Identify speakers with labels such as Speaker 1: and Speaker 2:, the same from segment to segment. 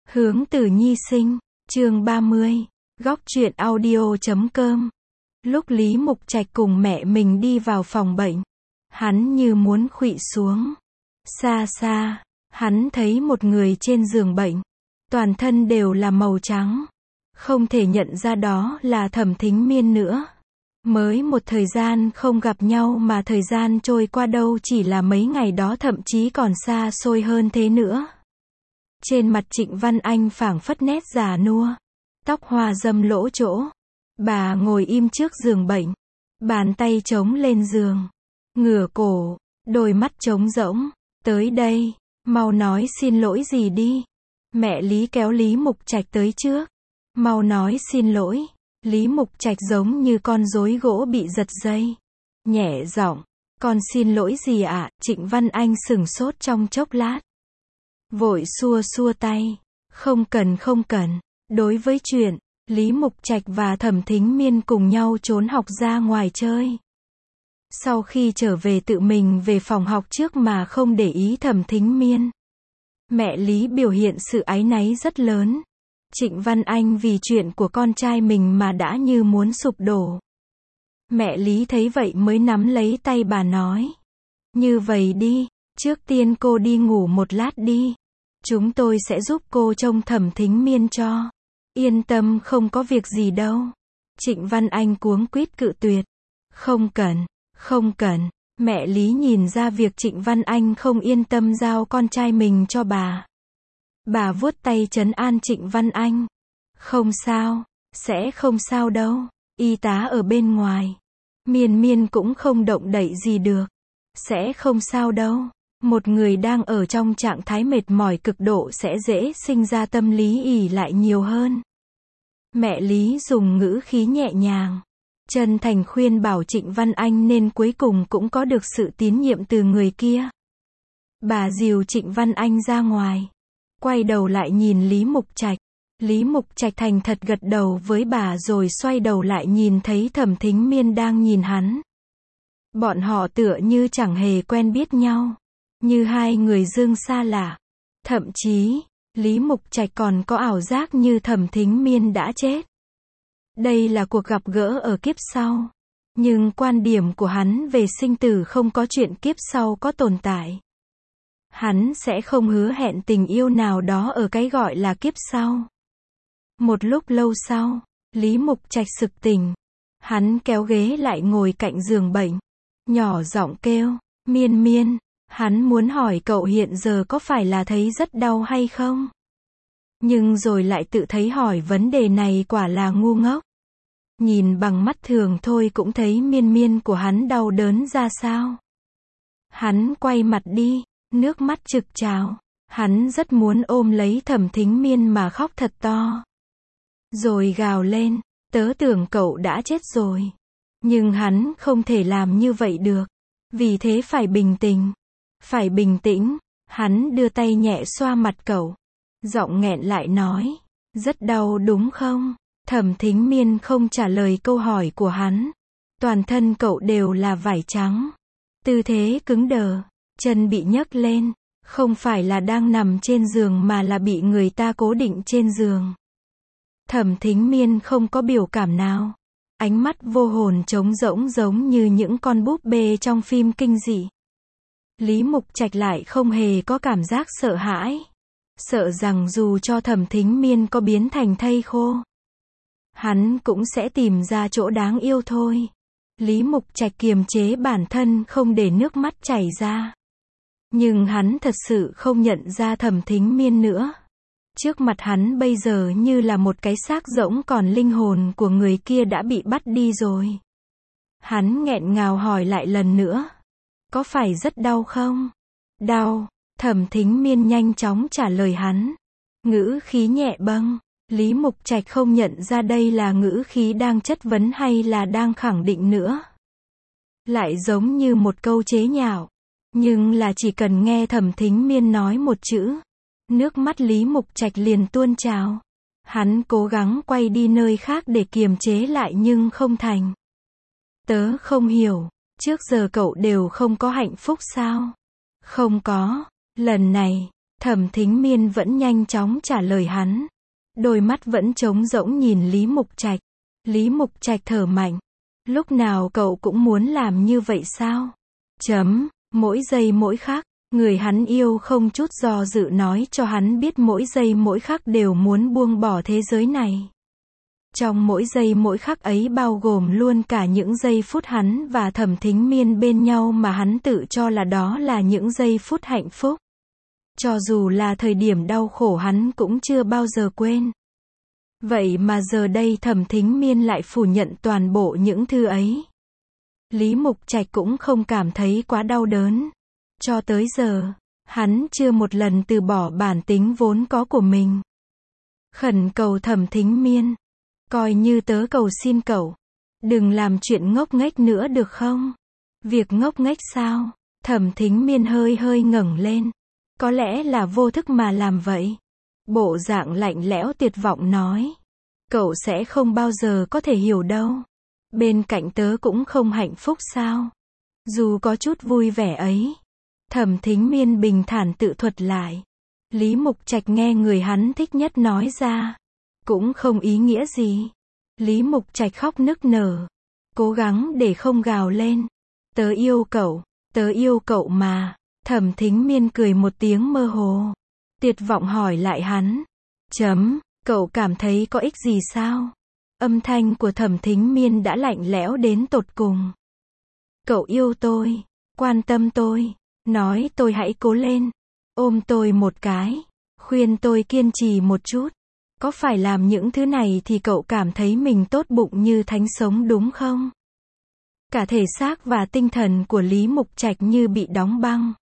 Speaker 1: Hướng Tử Nhi sinh, chương 30, góc truyện audio.com. Lúc Lý Mục Trạch cùng mẹ mình đi vào phòng bệnh, hắn như muốn khuỵu xuống. Xa xa, hắn thấy một người trên giường bệnh, toàn thân đều là màu trắng. Không thể nhận ra đó là Thẩm Thính Miên nữa. Mới một thời gian không gặp nhau mà thời gian trôi qua đâu chỉ là mấy ngày đó, thậm chí còn xa xôi hơn thế nữa. Trên mặt Trịnh Văn Anh phảng phất nét già nua, tóc hoa râm lỗ chỗ. Bà ngồi im trước giường bệnh, bàn tay chống lên giường, ngửa cổ, đôi mắt trống rỗng. Tới đây, mau nói xin lỗi gì đi. Mẹ Lý kéo Lý Mục Trạch tới trước. Mau nói xin lỗi. Lý Mục Trạch giống như con rối gỗ bị giật dây, nhẹ giọng, con xin lỗi gì ạ? Trịnh Văn Anh sửng sốt trong chốc lát, vội xua xua tay, không cần không cần. Đối với chuyện Lý Mục Trạch và Thẩm Thính Miên cùng nhau trốn học ra ngoài chơi, sau khi trở về tự mình về phòng học trước mà không để ý Thẩm Thính Miên, mẹ Lý biểu hiện sự áy náy rất lớn. Trịnh Văn Anh vì chuyện của con trai mình mà đã như muốn sụp đổ. Mẹ Lý thấy vậy mới nắm lấy tay bà nói, như vậy đi, trước tiên cô đi ngủ một lát đi. Chúng tôi sẽ giúp cô trông Thẩm Thính Miên cho. Yên tâm, không có việc gì đâu. Trịnh Văn Anh cuống quýt cự tuyệt. Không cần, không cần. Mẹ Lý nhìn ra việc Trịnh Văn Anh không yên tâm giao con trai mình cho bà. Bà vuốt tay trấn an Trịnh Văn Anh. Không sao, sẽ không sao đâu. Y tá ở bên ngoài. Miên Miên cũng không động đậy gì được. Sẽ không sao đâu. Một người đang ở trong trạng thái mệt mỏi cực độ sẽ dễ sinh ra tâm lý ỷ lại nhiều hơn. Mẹ Lý dùng ngữ khí nhẹ nhàng, chân thành khuyên bảo Trịnh Văn Anh nên cuối cùng cũng có được sự tín nhiệm từ người kia. Bà dìu Trịnh Văn Anh ra ngoài, quay đầu lại nhìn Lý Mục Trạch. Lý Mục Trạch thành thật gật đầu với bà rồi xoay đầu lại nhìn thấy Thẩm Thính Miên đang nhìn hắn. Bọn họ tựa như chẳng hề quen biết nhau, như hai người dương xa lạ. Thậm chí, Lý Mục Trạch còn có ảo giác như Thẩm Thính Miên đã chết. Đây là cuộc gặp gỡ ở kiếp sau. Nhưng quan điểm của hắn về sinh tử không có chuyện kiếp sau có tồn tại. Hắn sẽ không hứa hẹn tình yêu nào đó ở cái gọi là kiếp sau. Một lúc lâu sau, Lý Mục Trạch sực tỉnh. Hắn kéo ghế lại ngồi cạnh giường bệnh, nhỏ giọng kêu, Miên Miên. Hắn muốn hỏi cậu hiện giờ có phải là thấy rất đau hay không? Nhưng rồi lại tự thấy hỏi vấn đề này quả là ngu ngốc. Nhìn bằng mắt thường thôi cũng thấy Miên Miên của hắn đau đớn ra sao. Hắn quay mặt đi, nước mắt trực trào. Hắn rất muốn ôm lấy Thẩm Thính Miên mà khóc thật to. Rồi gào lên, tớ tưởng cậu đã chết rồi. Nhưng hắn không thể làm như vậy được. Vì thế phải bình tĩnh. Phải bình tĩnh. Hắn đưa tay nhẹ xoa mặt cậu, giọng nghẹn lại nói, rất đau đúng không? Thẩm Thính Miên không trả lời câu hỏi của hắn. Toàn thân cậu đều là vải trắng. Tư thế cứng đờ, chân bị nhấc lên, không phải là đang nằm trên giường mà là bị người ta cố định trên giường. Thẩm Thính Miên không có biểu cảm nào. Ánh mắt vô hồn trống rỗng giống như những con búp bê trong phim kinh dị. Lý Mục Trạch lại không hề có cảm giác sợ hãi. Sợ rằng dù cho Thẩm Thính Miên có biến thành thây khô, hắn cũng sẽ tìm ra chỗ đáng yêu thôi. Lý Mục Trạch kiềm chế bản thân không để nước mắt chảy ra. Nhưng hắn thật sự không nhận ra Thẩm Thính Miên nữa. Trước mặt hắn bây giờ như là một cái xác rỗng, còn linh hồn của người kia đã bị bắt đi rồi. Hắn nghẹn ngào hỏi lại lần nữa. Có phải rất đau không? Đau. Thẩm Thính Miên nhanh chóng trả lời hắn. Ngữ khí nhẹ bâng. Lý Mục Trạch không nhận ra đây là ngữ khí đang chất vấn hay là đang khẳng định nữa. Lại giống như một câu chế nhạo. Nhưng là chỉ cần nghe Thẩm Thính Miên nói một chữ, nước mắt Lý Mục Trạch liền tuôn trào. Hắn cố gắng quay đi nơi khác để kiềm chế lại nhưng không thành. Tớ không hiểu. Trước giờ cậu đều không có hạnh phúc sao? Không có. Lần này, Thẩm Thính Miên vẫn nhanh chóng trả lời hắn. Đôi mắt vẫn trống rỗng nhìn Lý Mục Trạch. Lý Mục Trạch thở mạnh. Lúc nào cậu cũng muốn làm như vậy sao? Mỗi giây mỗi khắc, người hắn yêu không chút do dự nói cho hắn biết mỗi giây mỗi khắc đều muốn buông bỏ thế giới này. Trong mỗi giây mỗi khắc ấy bao gồm luôn cả những giây phút hắn và Thẩm Thính Miên bên nhau mà hắn tự cho là đó là những giây phút hạnh phúc. Cho dù là thời điểm đau khổ hắn cũng chưa bao giờ quên. Vậy mà giờ đây Thẩm Thính Miên lại phủ nhận toàn bộ những thứ ấy. Lý Mục Trạch cũng không cảm thấy quá đau đớn. Cho tới giờ, hắn chưa một lần từ bỏ bản tính vốn có của mình. Khẩn cầu Thẩm Thính Miên. Coi như tớ cầu xin cậu. Đừng làm chuyện ngốc nghếch nữa được không? Việc ngốc nghếch sao? Thẩm Thính Miên hơi hơi ngẩng lên. Có lẽ là vô thức mà làm vậy. Bộ dạng lạnh lẽo tuyệt vọng nói. Cậu sẽ không bao giờ có thể hiểu đâu. Bên cạnh tớ cũng không hạnh phúc sao? Dù có chút vui vẻ ấy. Thẩm Thính Miên bình thản tự thuật lại. Lý Mục Trạch nghe người hắn thích nhất nói ra. Cũng không ý nghĩa gì. Lý Mục Trạch khóc nức nở. Cố gắng để không gào lên. Tớ yêu cậu mà. Thẩm Thính Miên cười một tiếng mơ hồ. Tuyệt vọng hỏi lại hắn. Cậu cảm thấy có ích gì sao? Âm thanh của Thẩm Thính Miên đã lạnh lẽo đến tột cùng. Cậu yêu tôi, quan tâm tôi, nói tôi hãy cố lên, ôm tôi một cái, khuyên tôi kiên trì một chút. Có phải làm những thứ này thì cậu cảm thấy mình tốt bụng như thánh sống đúng không? Cả thể xác và tinh thần của Lý Mục Trạch như bị đóng băng.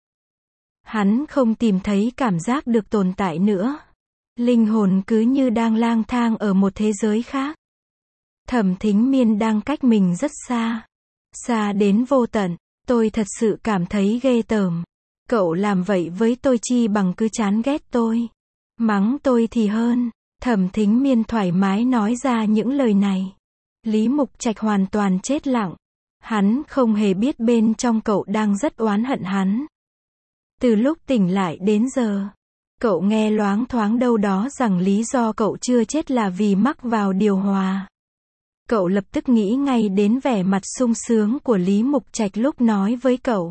Speaker 1: Hắn không tìm thấy cảm giác được tồn tại nữa. Linh hồn cứ như đang lang thang ở một thế giới khác. Thẩm Thính Miên đang cách mình rất xa. Xa đến vô tận. Tôi thật sự cảm thấy ghê tởm. Cậu làm vậy với tôi chi bằng cứ chán ghét tôi. Mắng tôi thì hơn. Thẩm Thính Miên thoải mái nói ra những lời này. Lý Mục Trạch hoàn toàn chết lặng. Hắn không hề biết bên trong cậu đang rất oán hận hắn. Từ lúc tỉnh lại đến giờ, cậu nghe loáng thoáng đâu đó rằng lý do cậu chưa chết là vì mắc vào điều hòa. Cậu lập tức nghĩ ngay đến vẻ mặt sung sướng của Lý Mục Trạch lúc nói với cậu.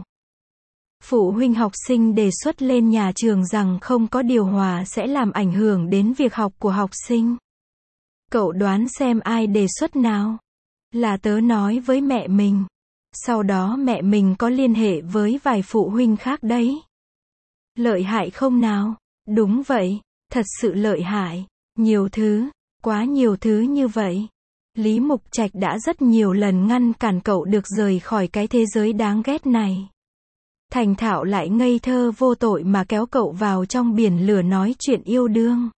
Speaker 1: Phụ huynh học sinh đề xuất lên nhà trường rằng không có điều hòa sẽ làm ảnh hưởng đến việc học của học sinh. Cậu đoán xem ai đề xuất nào? Là tớ nói với mẹ mình. Sau đó mẹ mình có liên hệ với vài phụ huynh khác đấy. Lợi hại không nào? Đúng vậy, thật sự lợi hại. Nhiều thứ, quá nhiều thứ như vậy. Lý Mục Trạch đã rất nhiều lần ngăn cản cậu được rời khỏi cái thế giới đáng ghét này. Thành thạo lại ngây thơ vô tội mà kéo cậu vào trong biển lửa nói chuyện yêu đương.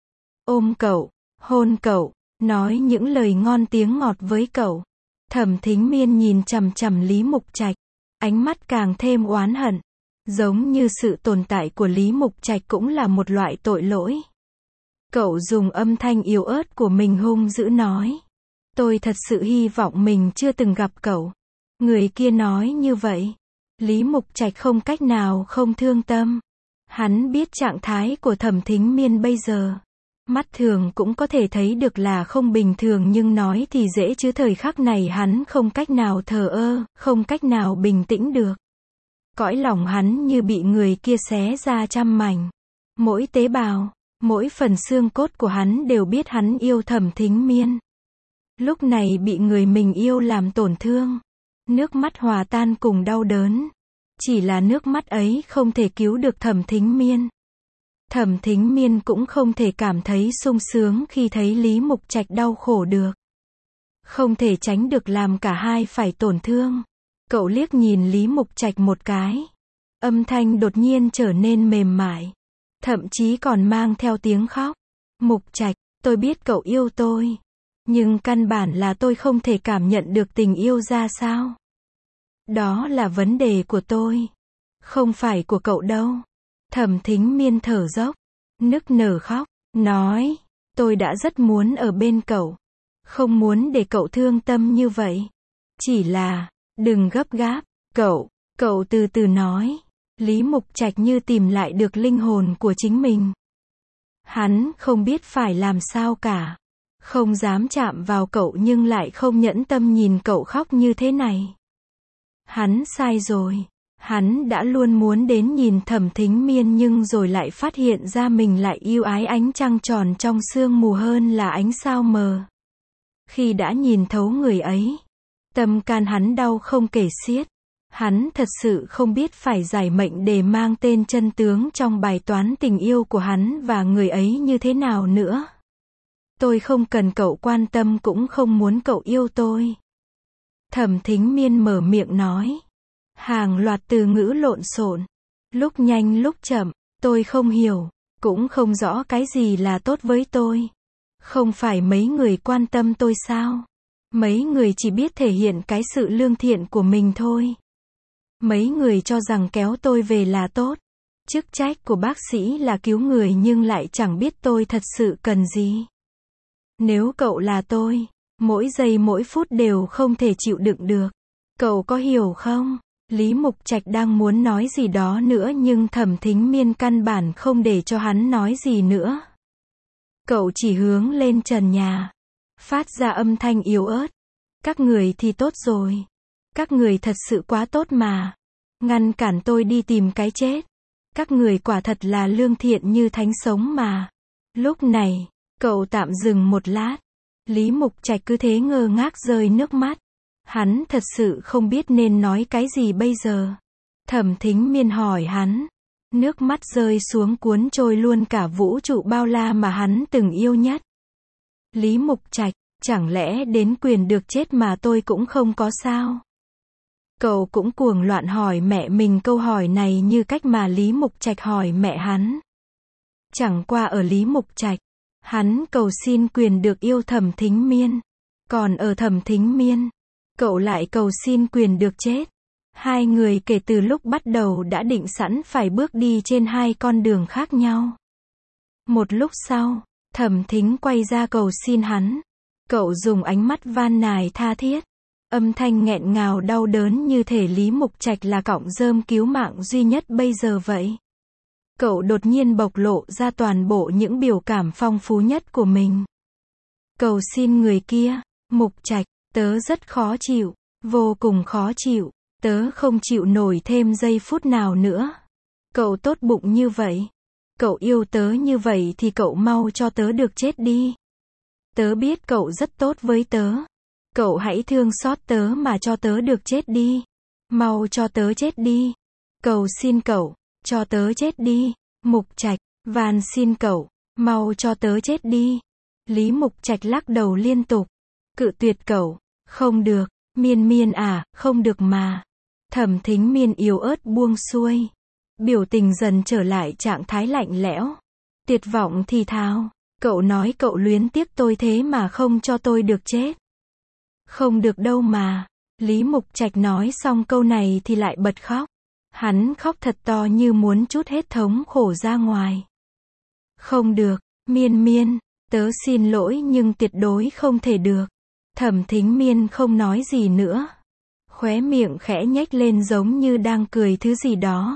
Speaker 1: Ôm cậu, hôn cậu, nói những lời ngon tiếng ngọt với cậu. Thẩm Thính Miên nhìn chằm chằm Lý Mục Trạch, ánh mắt càng thêm oán hận. Giống như sự tồn tại của Lý Mục Trạch cũng là một loại tội lỗi. Cậu dùng âm thanh yếu ớt của mình hung dữ nói. Tôi thật sự hy vọng mình chưa từng gặp cậu. Người kia nói như vậy. Lý Mục Trạch không cách nào không thương tâm. Hắn biết trạng thái của Thẩm Thính Miên bây giờ. Mắt thường cũng có thể thấy được là không bình thường nhưng nói thì dễ chứ thời khắc này hắn không cách nào thờ ơ, không cách nào bình tĩnh được. Cõi lòng hắn như bị người kia xé ra trăm mảnh. Mỗi tế bào, mỗi phần xương cốt của hắn đều biết hắn yêu Thẩm Thính Miên. Lúc này bị người mình yêu làm tổn thương. Nước mắt hòa tan cùng đau đớn. Chỉ là nước mắt ấy không thể cứu được Thẩm Thính Miên. Thẩm Thính Miên cũng không thể cảm thấy sung sướng khi thấy Lý Mục Trạch đau khổ được. Không thể tránh được làm cả hai phải tổn thương. Cậu liếc nhìn Lý Mục Trạch một cái. Âm thanh đột nhiên trở nên mềm mại. Thậm chí còn mang theo tiếng khóc. Mục Trạch, tôi biết cậu yêu tôi. Nhưng căn bản là tôi không thể cảm nhận được tình yêu ra sao. Đó là vấn đề của tôi. Không phải của cậu đâu. Thẩm Thính Miên thở dốc. Nức nở khóc. Nói. Tôi đã rất muốn ở bên cậu. Không muốn để cậu thương tâm như vậy. Chỉ là. Đừng gấp gáp. Cậu từ từ nói. Lý Mục Trạch như tìm lại được linh hồn của chính mình. Hắn không biết phải làm sao cả. Không dám chạm vào cậu nhưng lại không nhẫn tâm nhìn cậu khóc như thế này. Hắn sai rồi. Hắn đã luôn muốn đến nhìn Thẩm Thính Miên nhưng rồi lại phát hiện ra mình lại yêu ái ánh trăng tròn trong sương mù hơn là ánh sao mờ. Khi đã nhìn thấu người ấy, tâm can hắn đau không kể xiết. Hắn thật sự không biết phải giải mệnh để mang tên chân tướng trong bài toán tình yêu của hắn và người ấy như thế nào nữa. Tôi không cần cậu quan tâm cũng không muốn cậu yêu tôi. Thẩm Thính Miên mở miệng nói. Hàng loạt từ ngữ lộn xộn. Lúc nhanh lúc chậm, tôi không hiểu, cũng không rõ cái gì là tốt với tôi. Không phải mấy người quan tâm tôi sao? Mấy người chỉ biết thể hiện cái sự lương thiện của mình thôi. Mấy người cho rằng kéo tôi về là tốt. Chức trách của bác sĩ là cứu người nhưng lại chẳng biết tôi thật sự cần gì. Nếu cậu là tôi, mỗi giây mỗi phút đều không thể chịu đựng được. Cậu có hiểu không? Lý Mục Trạch đang muốn nói gì đó nữa nhưng Thẩm Thính Miên căn bản không để cho hắn nói gì nữa. Cậu chỉ hướng lên trần nhà, phát ra âm thanh yếu ớt. Các người thì tốt rồi. Các người thật sự quá tốt mà. Ngăn cản tôi đi tìm cái chết. Các người quả thật là lương thiện như thánh sống mà. Lúc này, cậu tạm dừng một lát. Lý Mục Trạch cứ thế ngơ ngác rơi nước mắt. Hắn thật sự không biết nên nói cái gì bây giờ. Thẩm Thính Miên hỏi hắn. Nước mắt rơi xuống cuốn trôi luôn cả vũ trụ bao la mà hắn từng yêu nhất. Lý Mục Trạch, chẳng lẽ đến quyền được chết mà tôi cũng không có sao? Cậu cũng cuồng loạn hỏi mẹ mình câu hỏi này như cách mà Lý Mục Trạch hỏi mẹ hắn. Chẳng qua ở Lý Mục Trạch, hắn cầu xin quyền được yêu Thẩm Thính Miên. Còn ở Thẩm Thính Miên, cậu lại cầu xin quyền được chết. Hai người kể từ lúc bắt đầu đã định sẵn phải bước đi trên hai con đường khác nhau. Một lúc sau, Thẩm Thính quay ra cầu xin hắn. Cậu dùng ánh mắt van nài tha thiết. Âm thanh nghẹn ngào đau đớn như thể Lý Mục Trạch là cọng rơm cứu mạng duy nhất bây giờ vậy. Cậu đột nhiên bộc lộ ra toàn bộ những biểu cảm phong phú nhất của mình. Cầu xin người kia, Mục Trạch, tớ rất khó chịu, vô cùng khó chịu, tớ không chịu nổi thêm giây phút nào nữa. Cậu tốt bụng như vậy, cậu yêu tớ như vậy thì cậu mau cho tớ được chết đi. Tớ biết cậu rất tốt với tớ. Cậu hãy thương xót tớ mà cho tớ được chết đi. Mau cho tớ chết đi. Cầu xin cậu, cho tớ chết đi. Mục Trạch, van xin cậu, mau cho tớ chết đi. Lý Mục Trạch lắc đầu liên tục. Cự tuyệt cậu. Không được, Miên Miên à, không được mà. Thẩm Thính Miên yếu ớt buông xuôi. Biểu tình dần trở lại trạng thái lạnh lẽo. Tuyệt vọng thì thào. Cậu nói cậu luyến tiếc tôi thế mà không cho tôi được chết. Không được đâu mà. Lý Mục Trạch nói xong câu này thì lại bật khóc. Hắn khóc thật to như muốn trút hết thống khổ ra ngoài. Không được, Miên Miên, tớ xin lỗi nhưng tuyệt đối không thể được. Thẩm Thính Miên không nói gì nữa. Khóe miệng khẽ nhếch lên giống như đang cười thứ gì đó.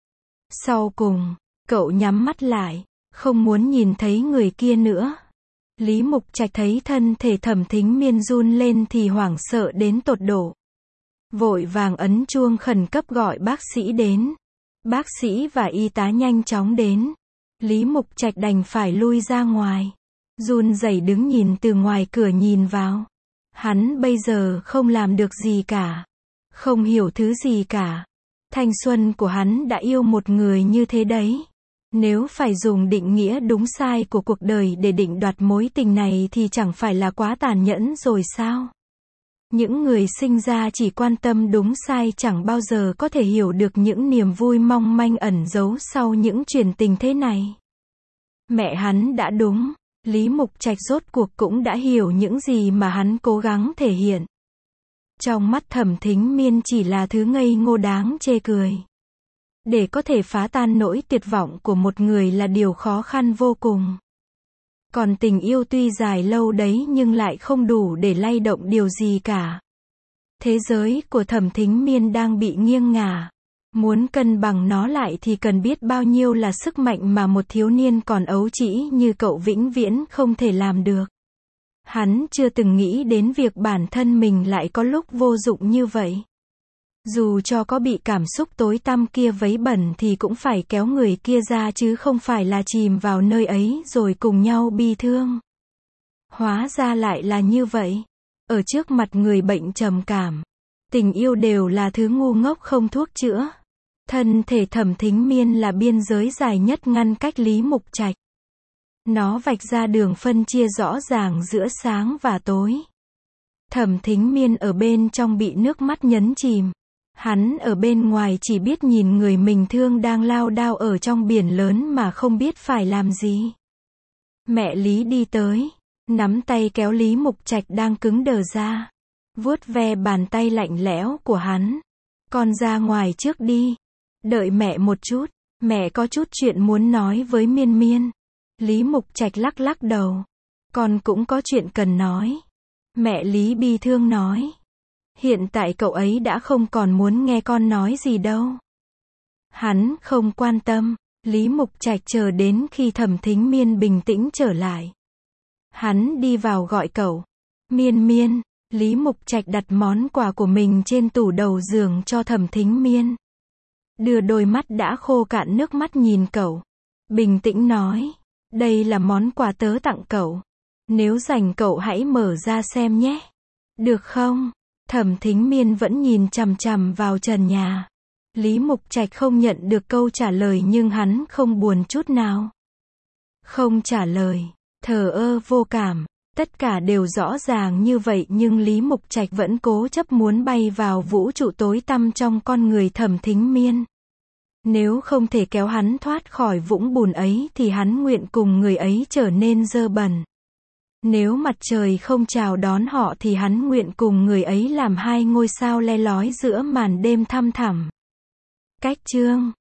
Speaker 1: Sau cùng, cậu nhắm mắt lại, không muốn nhìn thấy người kia nữa. Lý Mục Trạch thấy thân thể Thẩm Thính Miên run lên thì hoảng sợ đến tột độ. Vội vàng ấn chuông khẩn cấp gọi bác sĩ đến. Bác sĩ và y tá nhanh chóng đến. Lý Mục Trạch đành phải lui ra ngoài. Run rẩy đứng nhìn từ ngoài cửa nhìn vào. Hắn bây giờ không làm được gì cả. Không hiểu thứ gì cả. Thanh xuân của hắn đã yêu một người như thế đấy. Nếu phải dùng định nghĩa đúng sai của cuộc đời để định đoạt mối tình này thì chẳng phải là quá tàn nhẫn rồi sao? Những người sinh ra chỉ quan tâm đúng sai chẳng bao giờ có thể hiểu được những niềm vui mong manh ẩn giấu sau những chuyện tình thế này. Mẹ hắn đã đúng, Lý Mục Trạch rốt cuộc cũng đã hiểu những gì mà hắn cố gắng thể hiện. Trong mắt Thẩm Thính Miên chỉ là thứ ngây ngô đáng chê cười. Để có thể phá tan nỗi tuyệt vọng của một người là điều khó khăn vô cùng. Còn tình yêu tuy dài lâu đấy nhưng lại không đủ để lay động điều gì cả. Thế giới của Thẩm Thính Miên đang bị nghiêng ngả. Muốn cân bằng nó lại thì cần biết bao nhiêu là sức mạnh mà một thiếu niên còn ấu trĩ như cậu vĩnh viễn không thể làm được. Hắn chưa từng nghĩ đến việc bản thân mình lại có lúc vô dụng như vậy. Dù cho có bị cảm xúc tối tăm kia vấy bẩn thì cũng phải kéo người kia ra chứ không phải là chìm vào nơi ấy rồi cùng nhau bi thương. Hóa ra lại là như vậy. Ở trước mặt người bệnh trầm cảm, tình yêu đều là thứ ngu ngốc không thuốc chữa. Thân thể Thẩm Thính Miên là biên giới dài nhất ngăn cách Lý Mục Trạch. Nó vạch ra đường phân chia rõ ràng giữa sáng và tối. Thẩm Thính Miên ở bên trong bị nước mắt nhấn chìm. Hắn ở bên ngoài chỉ biết nhìn người mình thương đang lao đao ở trong biển lớn mà không biết phải làm gì. Mẹ Lý đi tới, nắm tay kéo Lý Mục Trạch đang cứng đờ ra. Vuốt ve bàn tay lạnh lẽo của hắn. Con ra ngoài trước đi. Đợi mẹ một chút, mẹ có chút chuyện muốn nói với Miên Miên. Lý Mục Trạch lắc lắc đầu. Con cũng có chuyện cần nói. Mẹ Lý bi thương nói. Hiện tại cậu ấy đã không còn muốn nghe con nói gì đâu. Hắn không quan tâm. Lý Mục Trạch chờ đến khi Thẩm Thính Miên bình tĩnh trở lại. Hắn đi vào gọi cậu. Miên Miên. Lý Mục Trạch đặt món quà của mình trên tủ đầu giường cho Thẩm Thính Miên. Đưa đôi mắt đã khô cạn nước mắt nhìn cậu. Bình tĩnh nói. Đây là món quà tớ tặng cậu. Nếu rảnh cậu hãy mở ra xem nhé. Được không? Thẩm Thính Miên vẫn nhìn chằm chằm vào trần nhà. Lý Mục Trạch không nhận được câu trả lời nhưng hắn không buồn chút nào. Không trả lời. Thờ ơ vô cảm. Tất cả đều rõ ràng như vậy nhưng Lý Mục Trạch vẫn cố chấp muốn bay vào vũ trụ tối tăm trong con người Thẩm Thính Miên. Nếu không thể kéo hắn thoát khỏi vũng bùn ấy thì hắn nguyện cùng người ấy trở nên dơ bẩn. Nếu mặt trời không chào đón họ thì hắn nguyện cùng người ấy làm hai ngôi sao le lói giữa màn đêm thăm thẳm. Cách chương